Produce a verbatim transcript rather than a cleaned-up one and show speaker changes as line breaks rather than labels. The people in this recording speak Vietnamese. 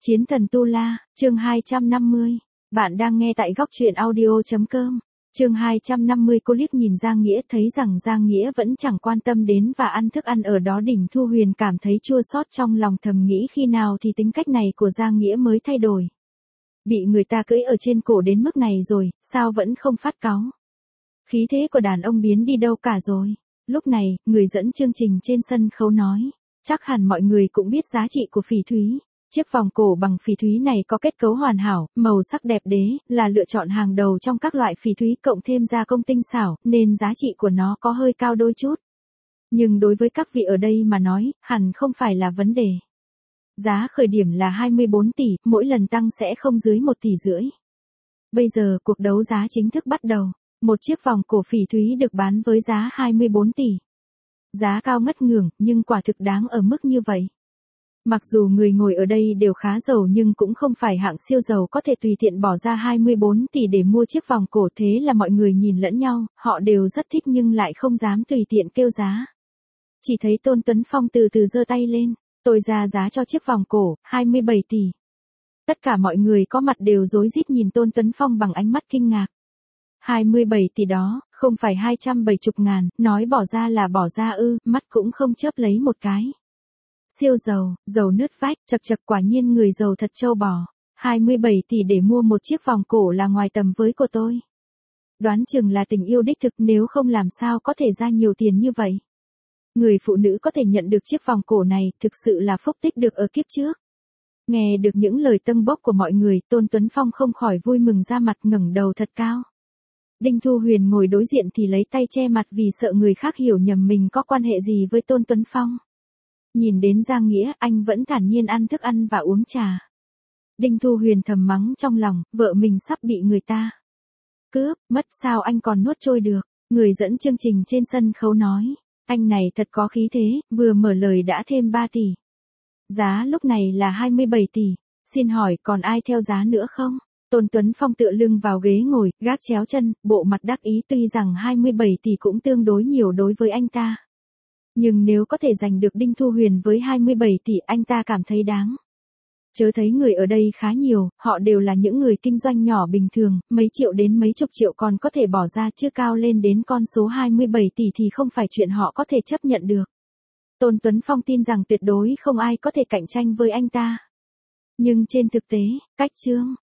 Chiến thần Tu La, chương hai trăm năm mươi. Bạn đang nghe tại góc truyện audio.com. Chương hai trăm năm mươi. Cô liếc nhìn Giang Nghĩa, thấy rằng Giang Nghĩa vẫn chẳng quan tâm đến và ăn thức ăn ở đó. Đỉnh Thu Huyền cảm thấy chua xót trong lòng, thầm nghĩ khi nào thì tính cách này của Giang Nghĩa mới thay đổi. Bị người ta cưỡi ở trên cổ đến mức này rồi, sao vẫn không phát cáu. Khí thế của đàn ông biến đi đâu cả rồi. Lúc này, người dẫn chương trình trên sân khấu nói, chắc hẳn mọi người cũng biết giá trị của phỉ thúy. Chiếc vòng cổ bằng phỉ thúy này có kết cấu hoàn hảo, màu sắc đẹp đẽ, là lựa chọn hàng đầu trong các loại phỉ thúy, cộng thêm gia công tinh xảo, nên giá trị của nó có hơi cao đôi chút. Nhưng đối với các vị ở đây mà nói, hẳn không phải là vấn đề. Giá khởi điểm là hai mươi bốn tỷ, mỗi lần tăng sẽ không dưới một tỷ rưỡi. Bây giờ cuộc đấu giá chính thức bắt đầu. Một chiếc vòng cổ phỉ thúy được bán với giá hai mươi bốn tỷ. Giá cao ngất ngưởng, nhưng quả thực đáng ở mức như vậy. Mặc dù người ngồi ở đây đều khá giàu nhưng cũng không phải hạng siêu giàu có thể tùy tiện bỏ ra hai mươi bốn tỷ để mua chiếc vòng cổ, thế là mọi người nhìn lẫn nhau, họ đều rất thích nhưng lại không dám tùy tiện kêu giá. Chỉ thấy Tôn Tuấn Phong từ từ giơ tay lên, tôi ra giá cho chiếc vòng cổ, hai mươi bảy tỷ. Tất cả mọi người có mặt đều rối rít nhìn Tôn Tuấn Phong bằng ánh mắt kinh ngạc. hai mươi bảy tỷ đó, không phải hai trăm bảy mươi ngàn, nói bỏ ra là bỏ ra ư, mắt cũng không chớp lấy một cái. Siêu giàu, giàu nứt vách, chật chật, quả nhiên người giàu thật trâu bò. hai mươi bảy tỷ để mua một chiếc vòng cổ là ngoài tầm với của tôi. Đoán chừng là tình yêu đích thực, nếu không làm sao có thể ra nhiều tiền như vậy. Người phụ nữ có thể nhận được chiếc vòng cổ này, thực sự là phúc tích được ở kiếp trước. Nghe được những lời tâng bốc của mọi người, Tôn Tuấn Phong không khỏi vui mừng ra mặt, ngẩng đầu thật cao. Đinh Thu Huyền ngồi đối diện thì lấy tay che mặt vì sợ người khác hiểu nhầm mình có quan hệ gì với Tôn Tuấn Phong. Nhìn đến Giang Nghĩa, anh vẫn thản nhiên ăn thức ăn và uống trà. Đinh Thu Huyền thầm mắng trong lòng, vợ mình sắp bị người ta cướp, mất, sao anh còn nuốt trôi được. Người dẫn chương trình trên sân khấu nói, anh này thật có khí thế, vừa mở lời đã thêm ba tỷ. Giá lúc này là hai mươi bảy tỷ, xin hỏi còn ai theo giá nữa không? Tôn Tuấn Phong tựa lưng vào ghế ngồi, gác chéo chân, bộ mặt đắc ý, tuy rằng hai mươi bảy tỷ cũng tương đối nhiều đối với anh ta. Nhưng nếu có thể giành được Đinh Thu Huyền với hai mươi bảy tỷ, anh ta cảm thấy đáng. Chớ thấy người ở đây khá nhiều, họ đều là những người kinh doanh nhỏ bình thường, mấy triệu đến mấy chục triệu còn có thể bỏ ra, chứ cao lên đến con số hai mươi bảy tỷ thì không phải chuyện họ có thể chấp nhận được. Tôn Tuấn Phong tin rằng tuyệt đối không ai có thể cạnh tranh với anh ta. Nhưng trên thực tế, cách chương